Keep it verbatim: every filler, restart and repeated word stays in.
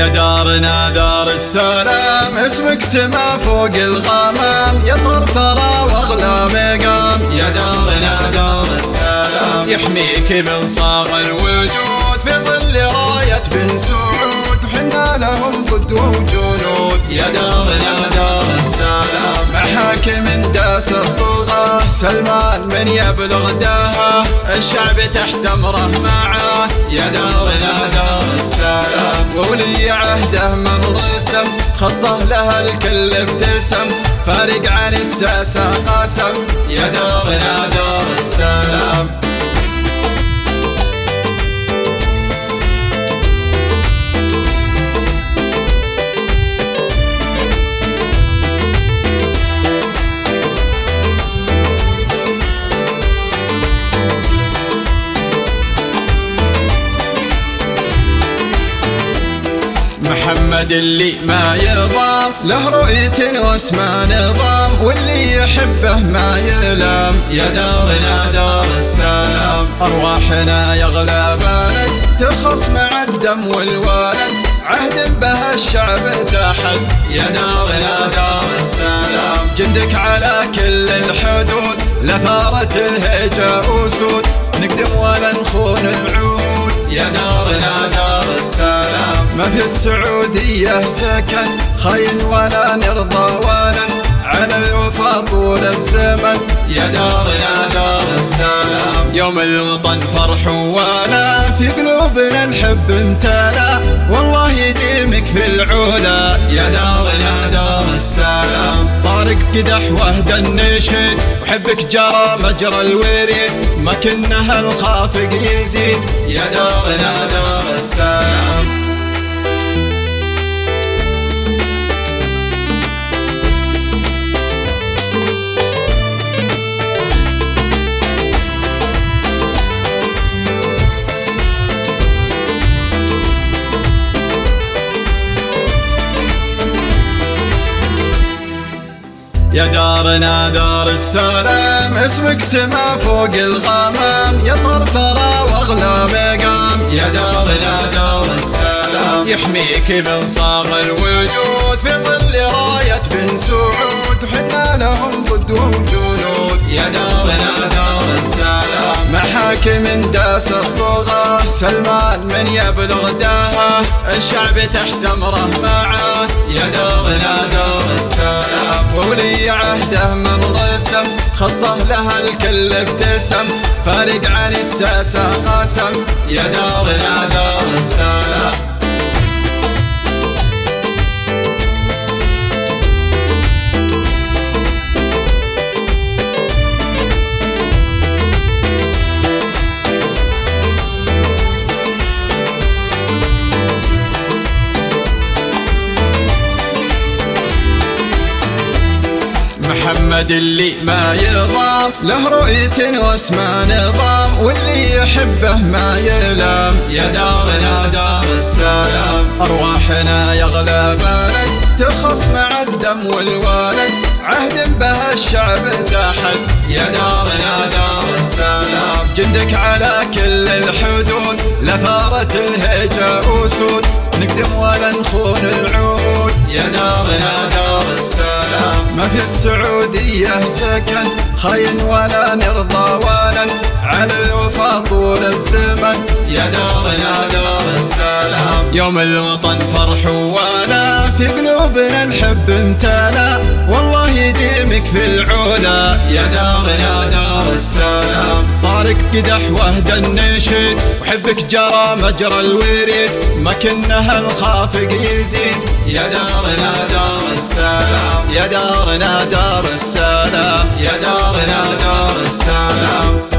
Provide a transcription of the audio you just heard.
يا دارنا دار السلام، اسمك سما فوق الغمام، يا طرثرة واغلى مقام. يا دارنا دار السلام، يحميك من صاغ الوجود في ظل راية بن سعود، وحنا لهم قدوة وجنود. يا دارنا دار السلام، مع حاكم داس الطغاة، سلمان من يبلغ داها، الشعب تحت امره معاه. يا دارنا دار السلام، وولي عهده من رسم، خطه لها الكل ابتسم، فارق عن الساسة قاسم. يا دارنا دار السلام. محمد اللي ما يضام، له رؤية واسمه نظام، واللي يحبه ما يلام. يا دارنا دار السلام، أرواحنا يغلى بلد، ترخص مع الدم والولد، عهد به الشعب تحد. يا دارنا دار السلام، جندك على كل الحدود، لثارة الهجا أسود، نقدم ولا نخون العود. يا دارنا دار السلام، ما في السعودية سكن، خاين ولا نرضى ولا على الوفا طول الزمن. يا دارنا دار السلام، يوم الوطن فرح ولا، في قلوبنا الحب امتلا، والله يديمك في العلا. يا دارنا دار السلام، طارق قدح وهدى النشيد، وحبك جرى مجرى الوريد، ما كنا الخافق يزيد. يا دارنا دار السلام. يا دارنا دار السلام، اسمك سما فوق الغمام، يا طرثرة واغلى مقام. يا دارنا دار السلام، يحميك من صاغ الوجود في ظل راية بن سعود، وحنا لهم قدوة وجنود. يا دارنا دار السلام، مع حاكم داس الطغاة، سلمان من يبلغ داها، الشعب تحت امره معاه. يا دارنا دار السلام، وولي عهده من رسم، خطه لها الكل ابتسم، فارق عن الساسة قاسم. يا دارنا دار السلام. محمد اللي ما يضام، له رؤية واسمه نظام، واللي يحبه ما يلام. يا دارنا دار السلام، أرواحنا يغلى بلد، ترخص مع الدم والولد، عهد به الشعب تحد. يا دارنا دار السلام، جندك على كل الحدود، لثارة الهجا أسود، نقدم ولا نخون العود. يا دارنا دار السلام، ما في السعودية سكن، خاين ولا نرضى ولا على الوفا طول الزمن. يا دارنا دار السلام، يوم الوطن فرح ولا، في قلوبنا الحب امتلا، والله يديمك في العلا. يا دارنا دار السلام، طارق قدح وهدى النشيد، وحبك جرى مجرى الوريد، ما كنا الخافق يزيد. يا دارنا دار السلام، يا دارنا دار السلام، يا دارنا دار السلام.